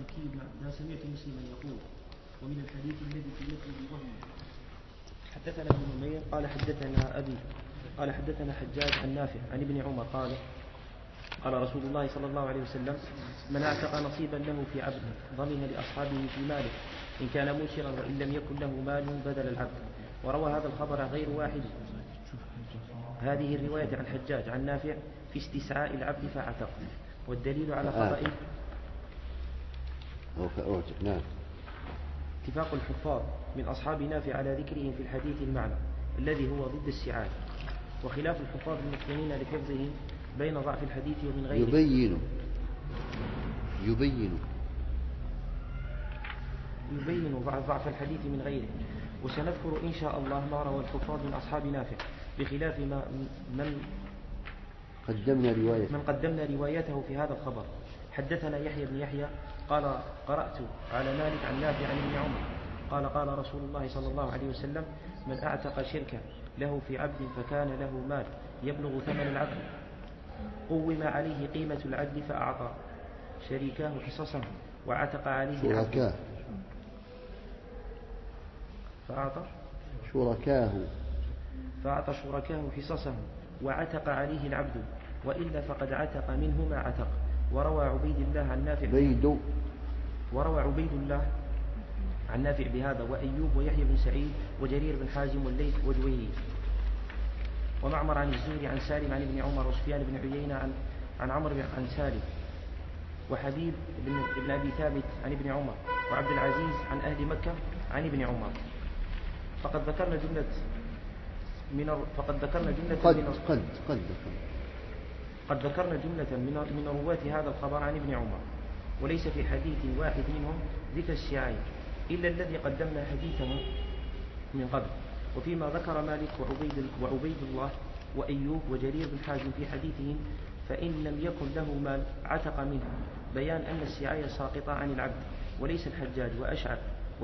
مكي بن عبد سمعت مسلما يقول ومن الحديث الذي في مثله وهم حدثنا ابن نمير قال حدثنا أبي قال حدثنا حجاج عن نافع عن ابن عمر قال رسول الله صلى الله عليه وسلم من اعتق نصيبا له في عبد ضمن لأصحابه في ماله إن كان موسرا وإن لم يكن له مال بدل العبد. وروى هذا الخبر غير واحد هذه الرواية عن حجاج عن نافع في استسعاء العبد فاعتق. والدليل على خطئه نعم اتفاق الحفاظ من أصحاب نافع على ذكره في الحديث المعنى الذي هو ضد السعاية، وخلاف الحفاظ المتقنين لحفظه بين ضعف الحديث ومن غيره. يبين ضعف الحديث من غيره. وسنذكر إن شاء الله ما روى الحفاظ من أصحاب نافع بخلاف من قدمنا روايته في هذا الخبر. حدثنا يحيى بن يحيى قال قرأت على مالك عن نافع عن ابن عمر قال رسول الله صلى الله عليه وسلم من أعتق شركا له في عبد فكان له مال يبلغ ثمن العبد قوم عليه قيمة العبد فأعطى شريكاه حصصه وعتق عليه عبد فأعطى شركاه حصصه وعتق عليه العبد وإلا فقد عتق منه ما عتق. وروى عبيد الله عن نافع بهذا وأيوب ويحيى بن سعيد وجرير بن حازم والليث وجويري ومعمر عن الزهري عن سالم عن ابن عمر وسفيان بن عيينة عن عمرو عن سالم وحبيب بن أبي ثابت عن ابن عمر وعبد العزيز عن أهل مكة عن ابن عمر. فقد ذكرنا جملة من رواة هذا الخبر عن ابن عمر، وليس في حديث واحد منهم ذكر السعاية إلا الذي قدمنا حديثه من قبل. وفيما ذكر مالك وعبيد الله وأيوب وجرير بن حازم في حديثهم فإن لم يكن له مال عتق منه بيان أن السعاية ساقطة عن العبد. وليس الحجاج وأشعث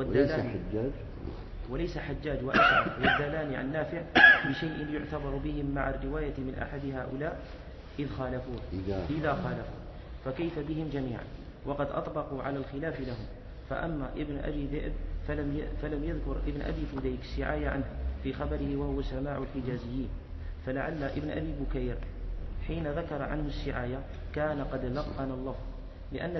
والدالان عن نافع بشيء يعتبر بهم مع الرواية من أحد هؤلاء إذا خالفوا فكيف بهم جميعا. وقد أطبقوا على الخلاف لهم. فأما ابن أبي ذئب فلم يذكر ابن أبي فديك السعاية عنه في خبره وهو سماع الحجازيين، فلعل ابن أبي بكير حين ذكر عنه السعاية كان قد لقن اللفظ لأن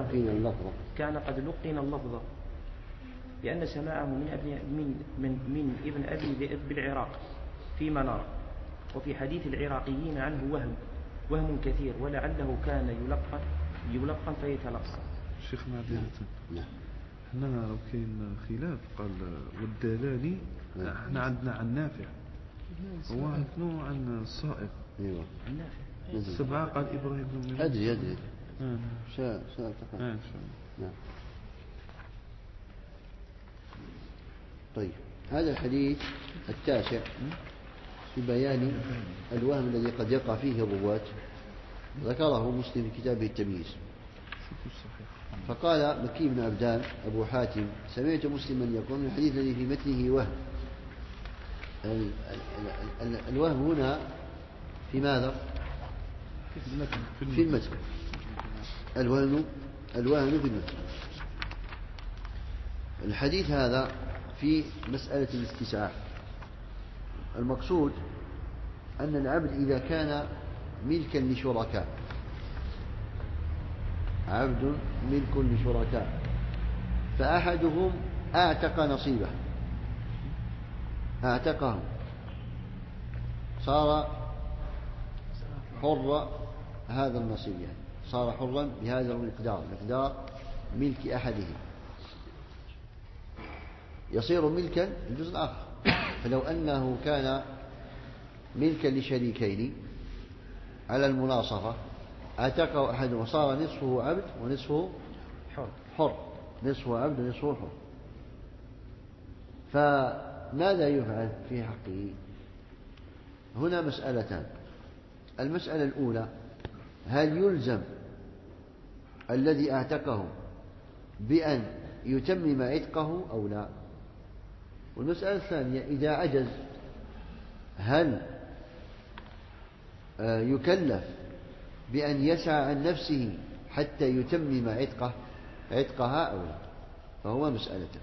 سماعه من ابن أبي ذئب بالعراق فيما نرى. وفي حديث العراقيين عنه وهم كثير ولعله كان يلقن فيتلقى. شيخ معذرة احنا لو كاين خلاف قال والدلالي احنا عندنا عن نافع هو عندنا عن الصائغ السبعة قال إبراهيم بن أدري طيب هذا الحديث التاسع في بيان الوهم الذي قد يقع فيه الرواة ذكره مسلم في كتابه التمييز. فقال مكي بن عبدان أبو حاتم سمعت مسلما يقول من الحديث الذي في متنه وهم. الوهم هنا في ماذا؟ في المتن. الوهم في المتن. الحديث هذا في مسألة الاستسعاء. المقصود أن العبد إذا كان ملكا لشركاء عبد ملك لشركاء فأحدهم أعتق نصيبه أعتقه صار حر هذا النصيب يعني صار حرا بهذا المقدار ملك أحدهم يصير ملكا الجزء الآخر. فلو أنه كان ملكا لشريكين على المناصفة اعتقه أحدهم وصار نصفه عبد ونصفه حر نصفه عبد ونصفه حر. فماذا يفعل في حقه؟ هنا مسألتان. المسألة الأولى هل يلزم الذي اعتقه بأن يتمم عتقه أو لا؟ والمسألة الثانية إذا عجز هل يكلف بأن يسعى عن نفسه حتى يتمم عتقه عتقها أو لا، فهو مسألة.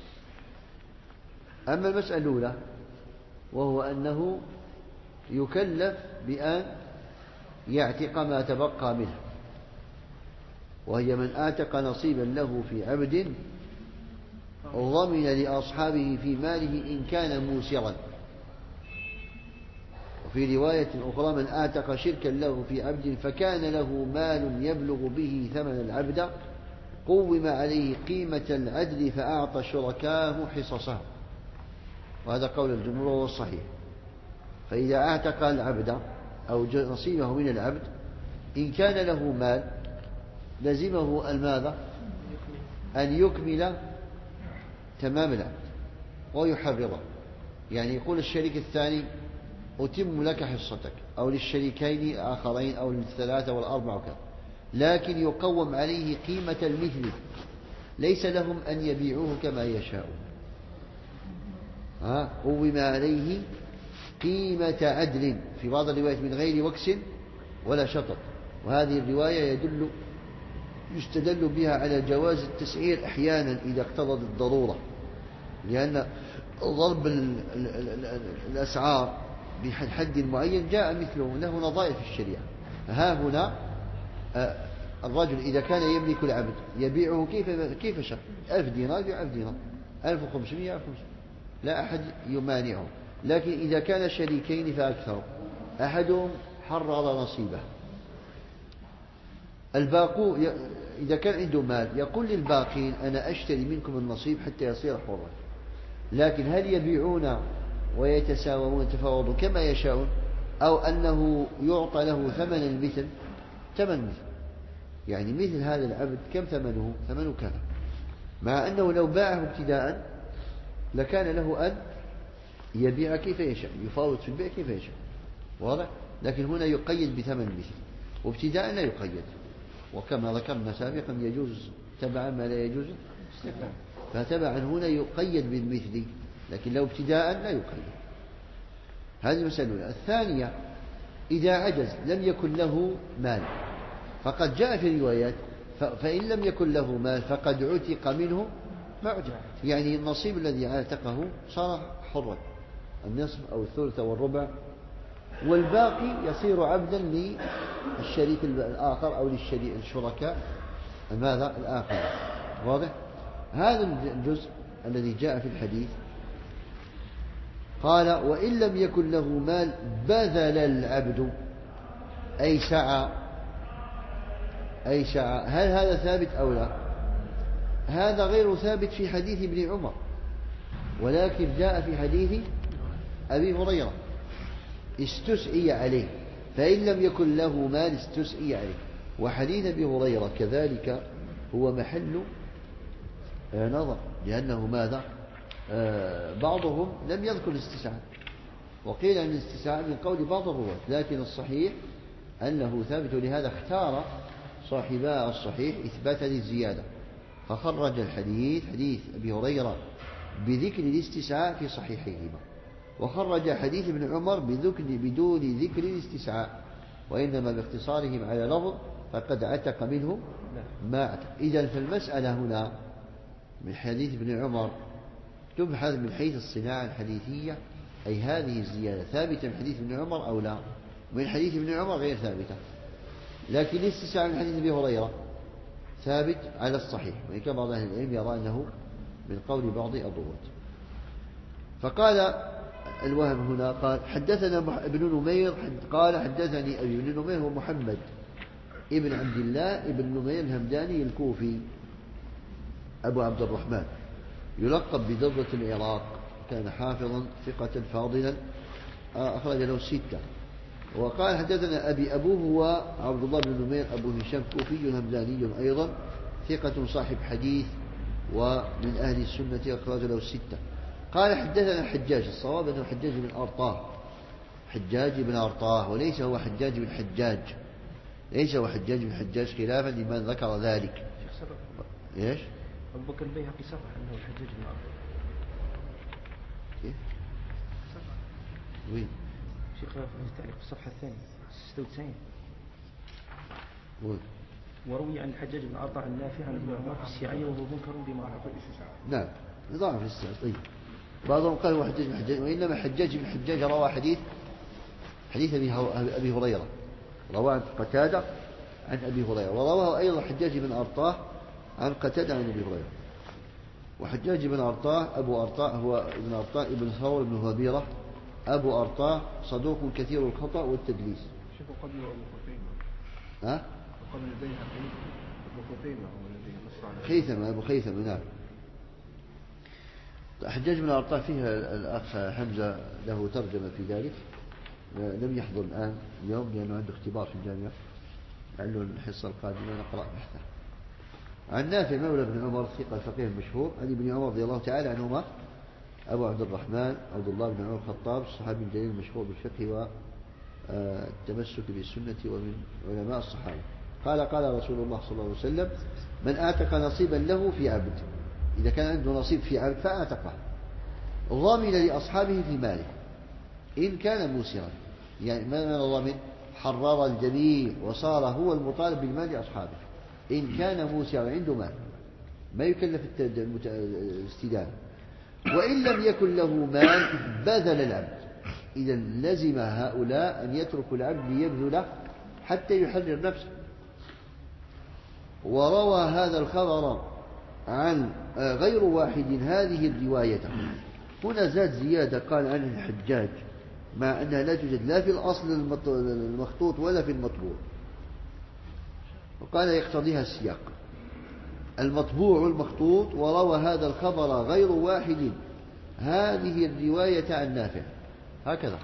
أما المسألة الأولى وهو أنه يكلف بأن يعتق ما تبقى منه، وهي من آتق نصيبا له في عبد ضمن لأصحابه في ماله إن كان موسرا. وفي رواية أخرى من آتق شركا له في عبد فكان له مال يبلغ به ثمن العبد قوم عليه قيمة العدل فأعطى شركاه حصصه، وهذا قول الجمهور وهو الصحيح. فإذا أعتق العبد أو نصيبه من العبد إن كان له مال لزمه الماذا؟ أن يكمل تمام العبد ويحرره، يعني يقول الشريك الثاني أتم لك حصتك، أو للشريكين الآخرين أو للثلاثة والأربعة وكذا، لكن يقوم عليه قيمة المثل، ليس لهم أن يبيعوه كما يشاءون. قوم عليه قيمة عدل، في بعض الروايات من غير وكس ولا شطط. وهذه الرواية يستدل بها على جواز التسعير أحيانا إذا اقتضت الضرورة، لأن ضرب الأسعار بحد معين جاء مثله له نظائر في الشريعة. ها هنا الرجل إذا كان يملك العبد يبيعه كيف شاء، 1000 دينار يبيع 1000 دينار، 1500 1500، لا أحد يمانعه. لكن إذا كان شريكين فأكثر، أحدهم حرر نصيبه، الباقو إذا كان عنده مال يقول للباقين أنا أشتري منكم النصيب حتى يصير حرا. لكن هل يبيعون ويتساومون يتفاوضون كما يشاءون، أو أنه يعطى له ثمن المثل؟ ثمن مثل، يعني مثل هذا العبد كم ثمنه؟ ثمنه كذا، مع أنه لو باعه ابتداء لكان له أن يبيع كيف يشاء، يفاوض في البيع كيف يشاء، واضح؟ لكن هنا يقيد بثمن المثل، وابتداء لا يقيد. وكما ذكرنا سابقا يجوز تبعا ما لا يجوز استثناء، فتبعا هنا يقيد بالمثل، لكن لو ابتداء لا يقيد. هذه المسألة الأولى. الثانية إذا عجز لم يكن له مال، فقد جاء في الروايات فإن لم يكن له مال فقد عتق منه ما عتق، يعني النصيب الذي عتقه صار حرا، النصف أو الثلث أو الربع، والباقي يصير عبدا للشريك الآخر أو للشركاء ماذا الآخر، واضح؟ هذا الجزء الذي جاء في الحديث قال وإن لم يكن له مال بذل العبد أي سعى. هل هذا ثابت أو لا؟ هذا غير ثابت في حديث ابن عمر، ولكن جاء في حديث أبي هريرة استسعي عليه، فإن لم يكن له مال استسعي عليه. وحديث أبي هريرة كذلك هو محل نظر، لأنه ماذا؟ بعضهم لم يذكر الاستسعاء، وقيل أن الاستسعاء من قول بعض الرواة، لكن الصحيح أنه ثابت، لهذا اختار صاحبا الصحيح إثبات هذه الزيادة، فخرج الحديث حديث أبي هريرة بذكر الاستسعاء في صحيحيهما، وخرج حديث ابن عمر بدون ذكر الاستسعاء، وإنما باختصارهم على لفظ فقد عتق منه ما عتق. إذن فالمسألة هنا من حديث ابن عمر تبحث من حيث الصناعة الحديثية، أي هذه الزيادة ثابتة من حديث ابن عمر أو لا؟ من حديث ابن عمر غير ثابتة، لكن الاستسعاء من حديث أبي هريرة ثابت على الصحيح، وإن كان بعض أهل العلم يرى أنه من قول بعض الرواة. فقال الوهم هنا قال حدثنا ابن نمير قال حدثني أبي. ابن نمير هو محمد ابن عبد الله ابن نمير الهمداني الكوفي أبو عبد الرحمن، يلقب بذرة العراق، كان حافظا ثقة فاضلا، أخرج له 6. وقال حدثنا أبي. أبوه هو عبد الله بن نمير أبو هشام كوفي همداني أيضا ثقة صاحب حديث ومن أهل السنة، أخرج له 6. قال حدثنا حجاج، الصواب أنه حجاج بن أرطاه، حجاج بن أرطاه، وليس هو حجاج بن حجاج، ليس هو حجاج بن حجاج، خلافا لمن ذكر ذلك. إيش؟ أبو بكر البيهقي صرح أنه الحجاج بن أرطاه. كيف؟ وين؟ شيخ في التعليق في الصفحة الثانية 96. وين؟ وروي عن الحجاج بن أرطع النافع عن ابن عمر في الشيعية وهو منكر بما رأى. نعم ضعف الاستعاء. طيب بعضهم قال هو حجاج بن حجاج، وإنما حجاج بن حجاج روى حديث أبي هريرة، روى عن قتادة عن أبي هريرة، ورواه أيضا حجاج بن أرطاه عن قتادة عن أبي هريرة. وحجاج بن أرطاه أبو أرطاه هو ابن أرطاه ابن ثور بن هبيرة أبو أرطاه، صدوق كثير الخطأ والتدليس. شوفوا قبل أبو خثيمة. ها؟ قبل البيهقي أبو خثيمة هو الذي نص على خيثمة أبو خيثمة. نعم. حجاج بن أرطاه فيها الأخ حمزة له ترجمة في ذلك، لم يحضر الآن اليوم لأنه عنده اختبار في الجامعة، لعله الحصة القادمة نقرأ بحثه. عن نافع مولى بن عمر ثقة الفقيه المشهور عن ابن عمر رضي الله تعالى عنهما أبو عبد الرحمن عبد الله بن عمر الخطاب الصحابي الجليل المشهور بالفقه والتمسك بالسنة ومن علماء الصحابة قال قال رسول الله صلى الله عليه وسلم: من أعتق نصيبا له في عبد، إذا كان عنده نصيب في عبد فأعتقه، ضامن لأصحابه في ماله إن كان موسرا. يعني ما من الضامن؟ حرر الجميع وصار هو المطالب بالمال لأصحابه. إن كان موسرا عنده مال ما يكلف الاستدامة، وإن لم يكن له مال بذل العبد. إذا لزم هؤلاء أن يتركوا العبد ليبذله حتى يحرر نفسه. وروى هذا الخبر عن غير واحد هذه الرواية. هنا زاد زيادة قال عن الحجاج مع أنها لا توجد لا في الأصل المخطوط ولا في المطبوع، وقال يقتضيها السياق المطبوع والمخطوط. وروى هذا الخبر غير واحد هذه الرواية عن نافع هكذا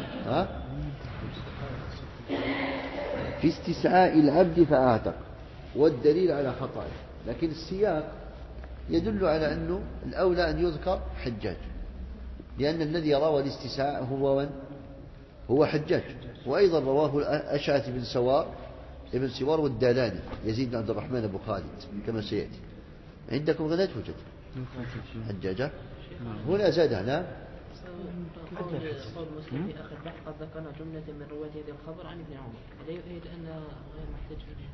في استسعاء العبد فأعتق، والدليل على خطأه. لكن السياق يدل على أنه الأولى أن يذكر حجاج، لأن الذي روى الاستسعاء هو حجاج. وأيضا رواه أشعث ابن سوار والدالاني يزيد بن عبد الرحمن أبو خالد كما سيأتي. عندكم غدا توجد حجاجة هنا زادها. نعم. قول مسلم في آخر بحث قد ذكرنا جملة من رواة هذا الخبر عن ابن عمر، لا يؤيد أن غير محتاج إليه.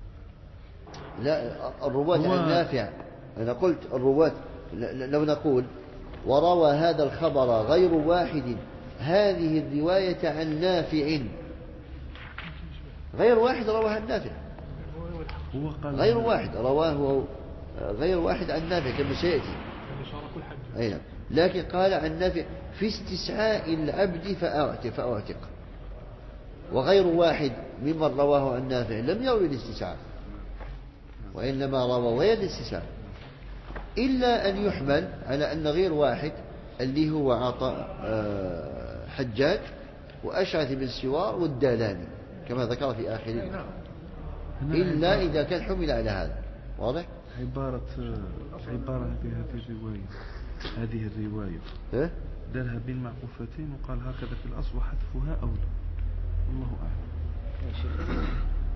لا الرواة عن نافع، أنا قلت الرواة لو نقول وروى هذا الخبر غير واحد هذه الرواية عن نافع، غير واحد رواها عن نافع، غير واحد رواه غير واحد عن نافع كما سيأتي. أين لكن قال عن نافع في استسعاء العبد فأعتق، وغير واحد ممن رواه عن نافع لم يروي الاستسعاء، وإنما روى غير الاستسعاء، إلا أن يحمل على أن غير واحد اللي هو عطاء حجاج وأشعث بن سوار والدالاني كما ذكر في آخره، إلا إذا كان حمل على هذا. واضح؟ عبارة هذه الرواية دارها بين معقوفتين وقال هكذا في الأصل وحذفها أولى، والله أعلم.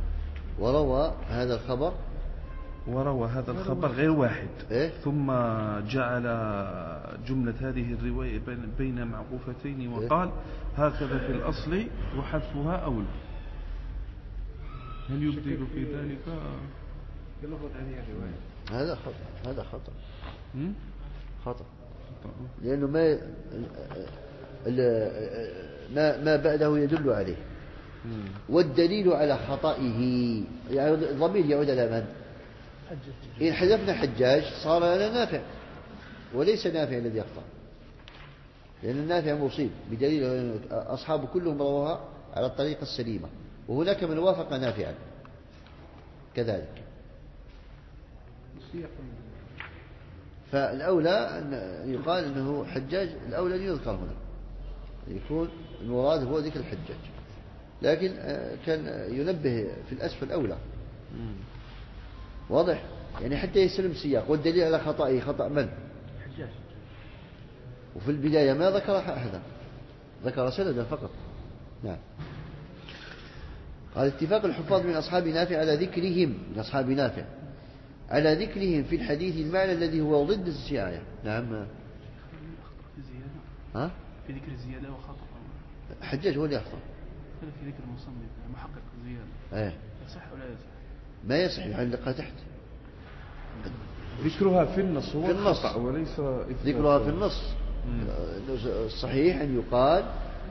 وروى هذا الخبر غير واحد ثم جعل جملة هذه الرواية بين معقوفتين وقال هكذا في الأصل وحذفها أولى. هل يبدل في ذلك؟ هذا خطأ لأنه ما بعده يدل عليه، والدليل على خطئه يعني الضمير يعود على من؟ إن حذفنا حجاج صار لنا نافع، وليس نافع الذي يخطأ، لأن النافع مصيب بدليل أصحابه كلهم رواها على الطريقة السليمة، وهناك من وافق نافعا كذلك. فالأولى أن يقال أنه حجاج، الأولى أن يذكر هنا يكون المراد هو ذكر الحجاج، لكن كان ينبه في الأسفل أولى. واضح؟ يعني حتى يسلم السياق، والدليل على خطأه خطأ من؟ حجاج. وفي البداية ما ذكر أحدا، ذكر سندا فقط. نعم. قال اتفاق الحفاظ من أصحاب نافع على ذكرهم، من أصحاب نافع على ذكرهم في الحديث المعنى الذي هو ضد السعاية. نعم. ها؟ في ذكر الزيادة وخطأ. حجاج هو اللي يخطأ. في ذكر المصنف محقق زيادة. ايه. يصح ولا يصح؟ ما يصح يعلقها تحت. ذكرها في النص هو في النص الخطأ وليس ذكرها في النص. الصحيح أن يقال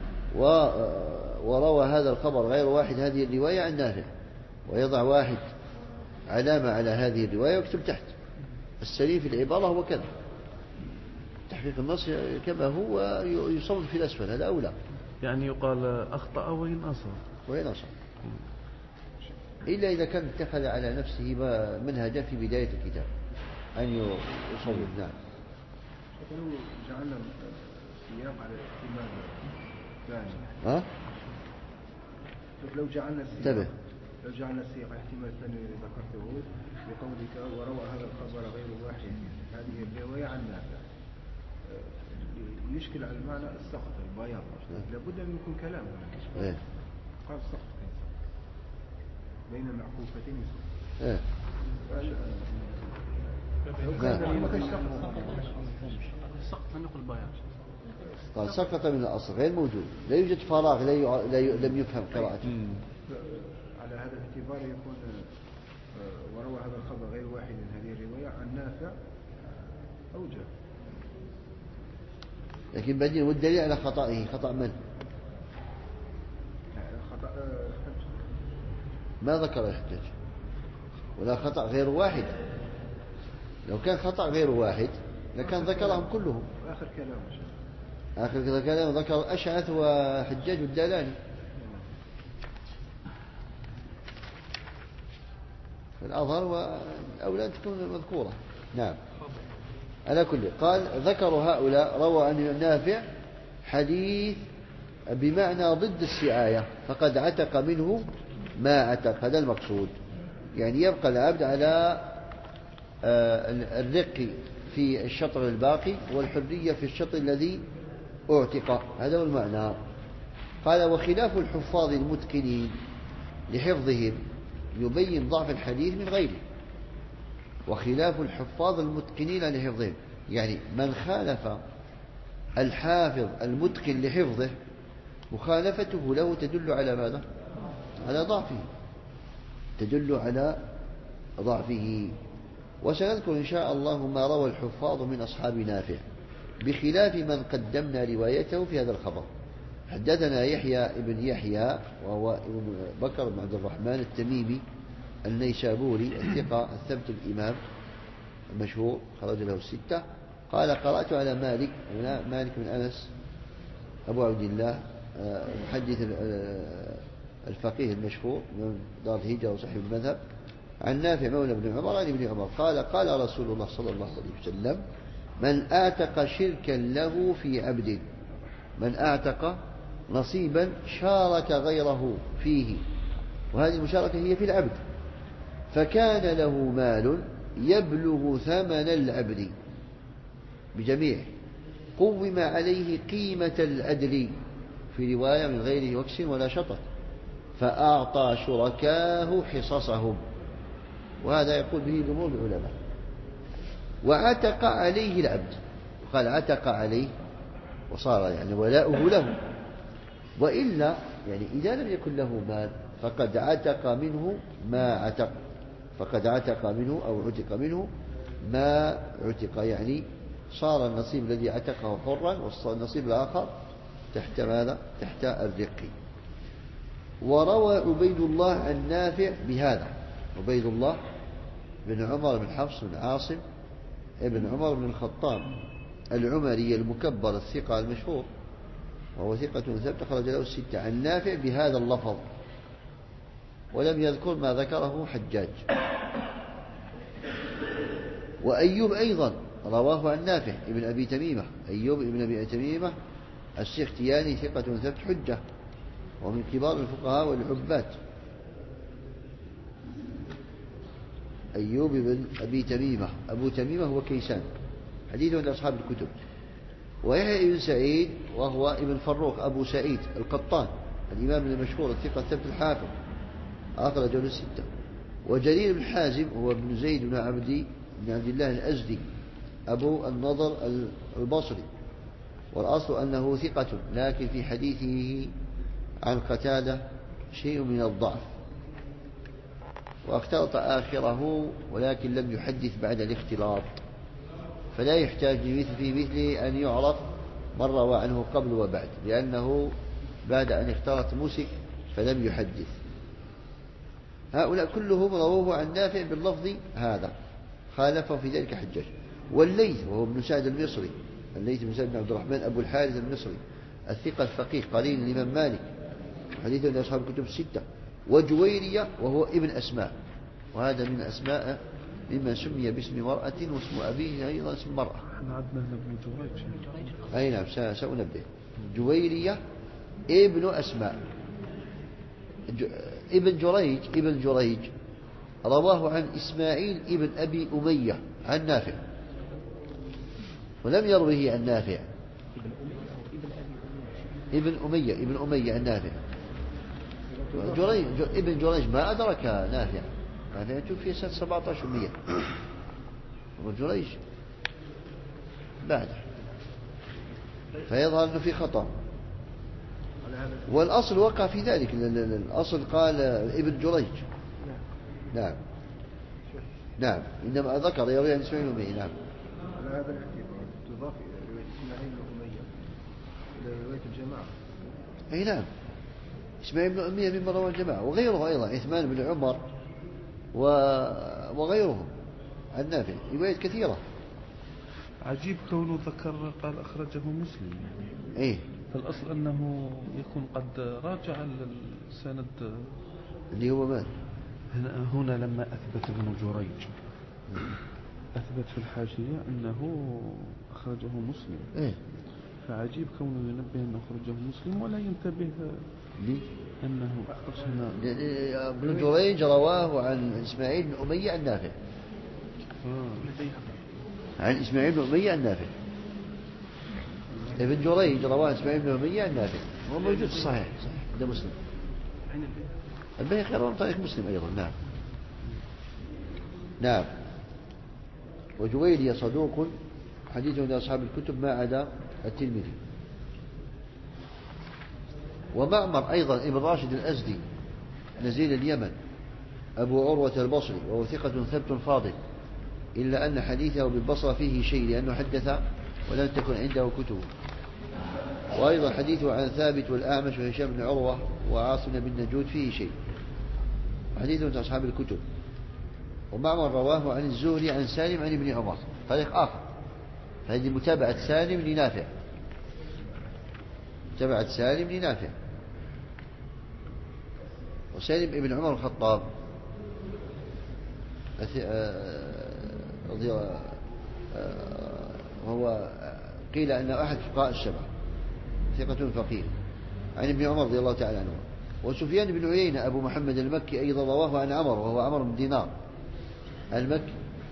وروى هذا الخبر غير واحد هذه الرواية عن نافع، ويضع واحد علامة على هذه الرواية ويكتب تحت. السليم في العبارة هو كذا، تحقيق النص كما هو يصوب في الأسفل، هذا أولى. يعني يقال أخطأ وإن أصاب إلا إذا كان اتخذ على نفسه منهجا في بداية الكتاب أن يصوب. نعم. لو جعلنا السياق على الاحتمال الثاني. لو جعلنا السياق احتمال الثاني الذي ذكرته بقولك وروى هذا الخبر غير واحد هذه الرواية عن نافع، يشكل على المعنى السقط البياض، لابد أن يكون كلام قال السقط بين المعكوفتين قال سقط من الأصل غير موجود، لا يوجد فراغ لم يفهم قراءته. على هذا الاعتبار يكون وروى هذا الخبر غير واحد من هذه الرواية عن نافع أوجه. لكن بعدين والدليل على خطأه خطأ من؟ خطأ ما ذكر الحجاج ولا خطأ غير واحد. لو كان خطأ غير واحد لكان ذكرهم كلهم. آخر كلام ذكر أشعث وحجاج والدالاني. الأظهر والأولى أن تكون مذكورة. نعم. على كل قال ذكر هؤلاء روى أن نافع حديث بمعنى ضد السعاية، فقد عتق منه ما عتق، هذا المقصود. يعني يبقى العبد على الرق في الشطر الباقي والحرية في الشطر الذي اعتق، هذا هو المعنى. قال وخلاف الحفاظ المتقنين لحفظهم يبين ضعف الحديث من غيره. وخلاف الحفاظ المتقنين لحفظهم، يعني من خالف الحافظ المتقن لحفظه مخالفته له تدل على ماذا؟ على ضعفه، تدل على ضعفه. وسنذكر إن شاء الله ما روى الحفاظ من أصحاب نافع بخلاف من قدمنا روايته في هذا الخبر. حدثنا يحيى ابن يحيى وهو ابن بكر بن عبد الرحمن التميمي النيسابوري الثقة الثبت الإمام المشهور خرج له الستة. قال قرأت على مالك بن أنس أبو عبد الله محدث الفقيه المشهور من دار الهجرة وصاحب المذهب عن نافع مولى بن عمر عن ابن عمر قال قال رسول الله صلى الله عليه وسلم من أعتق شركا له في عبد، من أعتق نصيبا شارك غيره فيه، وهذه المشاركة هي في العبد، فكان له مال يبلغ ثمن العبد بجميع قوم عليه قيمة العدل، في رواية من غير وكس ولا شطط، فأعطى شركاه حصصهم، وهذا يقول به جمهور العلماء. وعتق عليه العبد، قال عتق عليه وصار يعني ولاؤه له، وإلا يعني إذا لم يكن له مال فقد عتق منه ما عتق، فقد عتق منه أو عتق منه ما عتق، يعني صار النصيب الذي عتقه حرا والنصيب الآخر تحت ماذا؟ تحت الرق. وروى عبيد الله عن نافع بهذا، عبيد الله بن عمر بن حفص بن عاصم ابن عمر بن الخطاب العمري المكبر الثقة المشهور، وهو ثقة ثبت خرج له الستة، عن نافع بهذا اللفظ، ولم يذكر ما ذكره حجاج. وأيوب أيضا رواه عن نافع ابن أبي تميمة، أيوب ابن أبي تميمة السختياني ثقة ثبت حجة ومن كبار الفقهاء والعباد. أيوب بن أبي تميمة، أبو تميمة هو كيسان، حديثه عند أصحاب الكتب. ويحيى بن سعيد وهو ابن فروخ أبو سعيد القطان الإمام المشهور الثقة الثبت الحافظ أخرج له الستة. وجرير بن حازم هو ابن زيد بن عبد الله الأزدي أبو النضر البصري، والأصل أنه ثقة، لكن في حديثه عن قتادة شيء من الضعف. واختلط آخره ولكن لم يحدث بعد الاختلاط، فلا يحتاج في مثله أن يعرف من روى عنه قبل وبعد، لأنه بعد أن اختلط مسك فلم يحدث. هؤلاء كلهم رووه عن نافع باللفظ هذا، خالفه في ذلك حجاج. والليث وهو ابن سعد المصري، الليث بن سعد بن عبد الرحمن أبو الحارث المصري الثقة الفقيه قليل الإمام مالك، حديثه لأصحاب الكتب الستة. وجويرية وهو ابن أسماء، وهذا من أسماء مما سمي باسم مرأة واسم أبيه أيضا اسم مرأة. احنا عندنا ابن جريج. أي نعم سأنبه. جويرية ابن أسماء. ابن جريج رواه عن إسماعيل ابن أبي أمية عن نافع، ولم يروه عن نافع. ابن أمية عن نافع. ابن جريج ما أدرك نافع توفي سنة 1700، وجريج بعد، فيظهر أنه في خطأ. والأصل وقع في ذلك، الأصل قال ابن جريج. نعم إنما ذكر يروي عن إسماعيل بن أمية. نعم. على هذا الاعتبار تضاف رواية إسماعيل بن أمية إلى رواية الجماعة. أي نعم، إسماعيل بن أمية مما روى الجماعة، وغيره أيضا عثمان بن عمر وغيرهم عن نافع رواية كثيرة. عجيب كونه ذكر قال أخرجه مسلم. إيه، فالأصل أنه يكون قد راجع السند اللي هو من؟ هنا لما أثبت ابن جريج أثبت في الحاشية أنه أخرجه مسلم. إيه؟ فعجيب كونه ينبه أنه أخرجه مسلم ولا ينتبه أنه أخرج هنا. ابن جريج رواه عن إسماعيل بن أمية عن نافع. عن إسماعيل بن أمية عن نافع. ابن جريج رواه إسماعيل بن أمية عن نافع، هو موجود في الصحيح ده مسلم. البيهقي رواه طريق مسلم أيضا. نعم. وجويرية صدوق حديثه لأصحاب الكتب ما عدا الترمذي. ومعمر أيضا ابن راشد الأزدي نزيل اليمن أبو عروة البصري، وهو ثقة ثبت فاضل، إلا أن حديثه بالبصرة فيه شيء لأنه حدث ولم تكن عنده كتب. وأيضا حديثه عن ثابت والأعمش وهشام بن عروة وعاصم بن نجود فيه شيء، حديثه من أصحاب الكتب. ومعمر رواه عن الزهري عن سالم عن ابن عمر طريق آخر، فهذه متابعة سالم لنافع، متابعة سالم لنافع. وسالم ابن عمر الخطاب وهو قيل أنه أحد فقهاء السبعة، ثقة فقيه، عن ابن عمر رضي الله تعالى عنه. وسفيان بن عيينة أبو محمد المكي أيضا رواه عن عمر، وهو عمر بن دينار المكي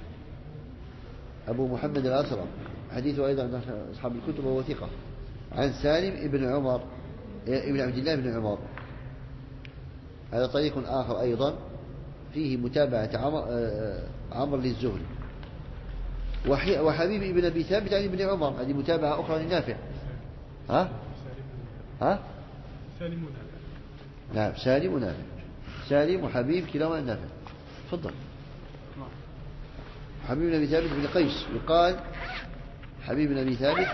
أبو محمد الأسرم، حديثه أيضا عن أصحاب الكتب وهو ثقة، عن سالم ابن عمر ابن عبد الله بن عمر. هذا طريق آخر أيضا فيه متابعة عمر للزهري. وحبيب ابن أبي ثابت عن ابن عمر، هذه متابعة أخرى للنافع. سالم ونافع. نعم، سالم ونافع، سالم وحبيب كلاهما النافع. تفضل. حبيب بن أبي ثابت بن قيس، يقال حبيب بن أبي ثابت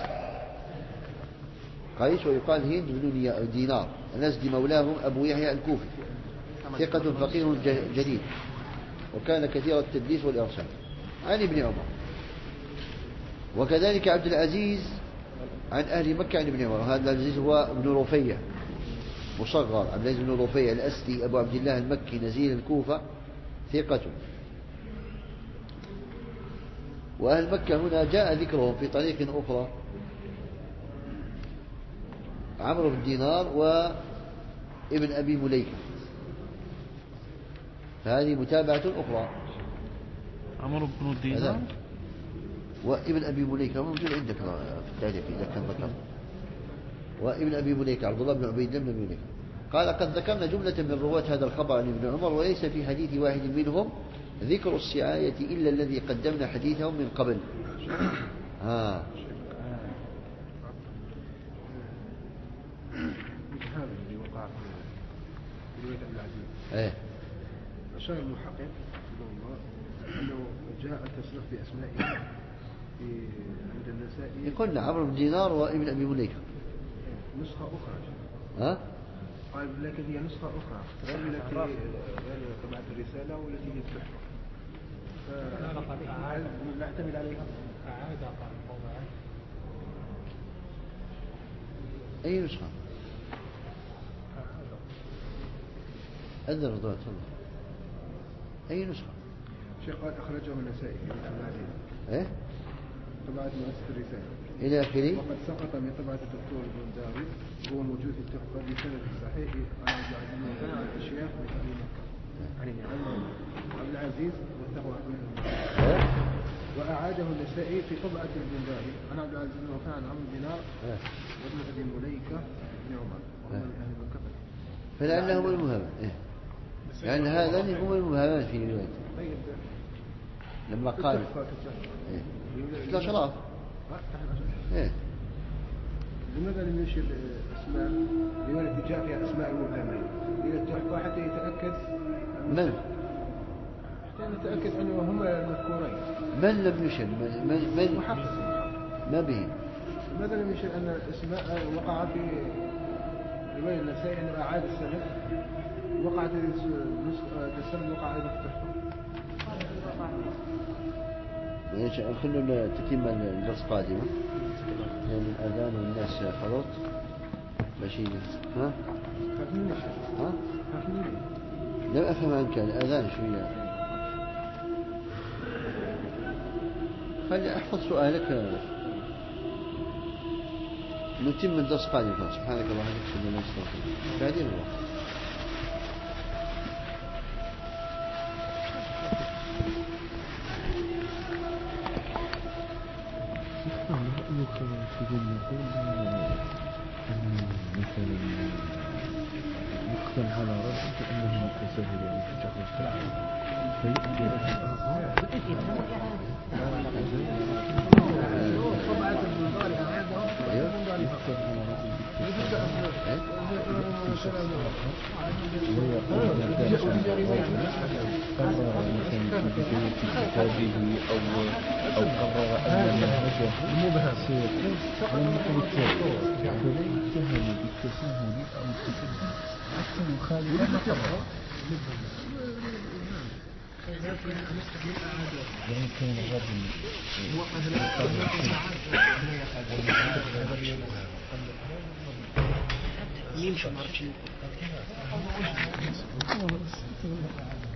قيس، ويقال هند بن دينار الأزدي مولاهم أبو يحيى الكوفي، ثقة فقيه جليل، وكان كثير التدليس والإرسال، عن ابن عمر. وكذلك عبد العزيز عن أهل مكة عن ابن عمر، وهذا العزيز هو ابن رفيع مصغر، عبد العزيز بن رفيع الأسدي أبو عبد الله المكي نزيل الكوفة، ثقة. وأهل مكة هنا جاء ذكرهم في طريق أخرى، عمرو بن دينار وابن أبي مليكة، فهذه متابعة أخرى. عمرو بن دينار وابن أبي مليكة موجود عندك في التاريخ إذا كان ذكر. وابن أبي مليكة عبد الله بن عبيد الله بن مليكة قال قد ذكرنا جملة من رواة هذا الخبر عن ابن عمر، وليس في حديث واحد منهم ذكر السعاية إلا الذي قدمنا حديثهم من قبل. هذا اللي وقع في رواية عبد العزيز. أشار المحقق أنه جاء التصريح بأسمائه عند النسائي. يقول عمرو بن دينار وابن أبي مليكة نسخة أخرى. ها؟ قال لكن هي نسخة أخرى غير التي طبعت الرسالة والتي هي التحفة. نعتمد عليها. أي نسخة؟ أدر تفضل. أي نسخة؟ شيخ قال أخرجه النسائي في العزيز. إيه؟ طبعة مؤسسة الرسالة. إلى آخره. وقد سقط من طبعة الدكتور ابن داوود وهو موجود في التحفة بسند صحيح عن عبد العزيز بن عن الشيخ من أبي مكة. عبد العزيز وثقه أحمد. وأعاده النسائي في طبعة ابن داوود عن عبد العزيز بن وفاء عن عمرو بن دينار وابن أبي مليكة بن عمر وهم من أهل مكة. فلعلهم المهمة. يعني هذان هم المهمات في روايته. لما قال لا شرف. لماذا لم يشير اسماء لماذا جاء فيها اسماء المبهمين الى التحفه حتى يتاكد من حتى نتاكد انه هما المذكورين. من لم يشير من محقق ما به. لماذا لم يشير ان الاسماء وقع في روايه النسائي انه اعاد السند وقعت السند وقع ايضا في التحفه. خلونا تتم الدرس قادمة لأن الأذان والناس خلط ماشي. ها؟ ها؟ لم أفهم عنك الأذان شوية. خلي أحفظ سؤالك نتم الدرس قادم. سبحانك اللهم وبحمدك نستغفرك بعدين الوقت. يقول أن مثلا يقدم على رجل بأنه متساهل يعني في تحويل فيأتي رجل قرر مثلا في بداية كتابه أو قرر أن منهجه مبهم سيكون على النحو التالي فلا يتهم بالتساهل أو التكلم حتى يخالف ما قرر. يعني كان الرجل يمشي